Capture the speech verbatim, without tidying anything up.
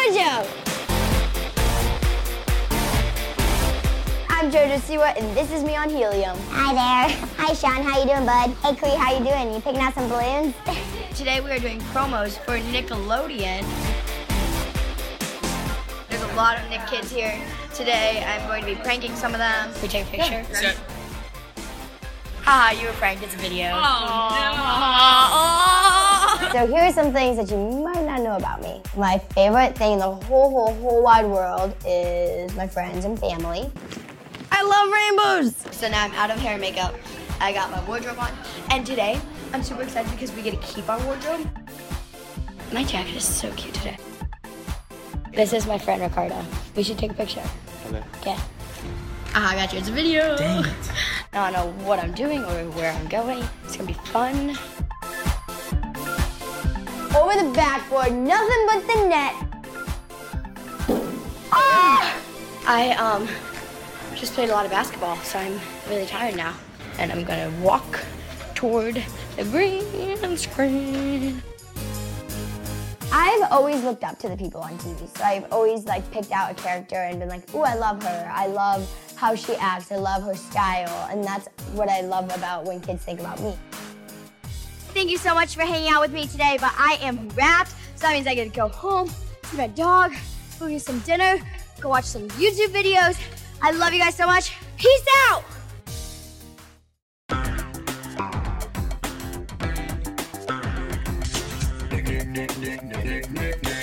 JoJo. I'm JoJo Siwa, and this is me on Helium. Hi there. Hi, Sean. How you doing, bud? Hey, Cree, how you doing? You picking out some balloons? Today we are doing promos for Nickelodeon. There's a lot of Nick kids here. Today I'm going to be pranking some of them. Can we take a picture? Yeah. Haha, you were pranked. It's a video. Oh, no. So here are some things that you might not know about me. My favorite thing in the whole, whole, whole wide world is my friends and family. I love rainbows! So now I'm out of hair and makeup. I got my wardrobe on. And today, I'm super excited because we get to keep our wardrobe. My jacket is so cute today. This is my friend Ricardo. We should take a picture. Okay. Okay. Ah, I got you. It's a video. Dang it. I don't know what I'm doing or where I'm going. It's gonna be fun. Over the backboard, nothing but the net. Ah! I um just played a lot of basketball, so I'm really tired now. And I'm gonna walk toward the green screen. I've always looked up to the people on T V, so I've always like picked out a character and been like, ooh, I love her. I love how she acts. I love her style, and that's what I love about when kids think about me. Thank you so much for hanging out with me today, but I am wrapped, so that means I get to go home, see my dog, go get some dinner, go watch some YouTube videos. I love you guys so much. Peace out! Nick, Nick, Nick, Nick, Nick, Nick.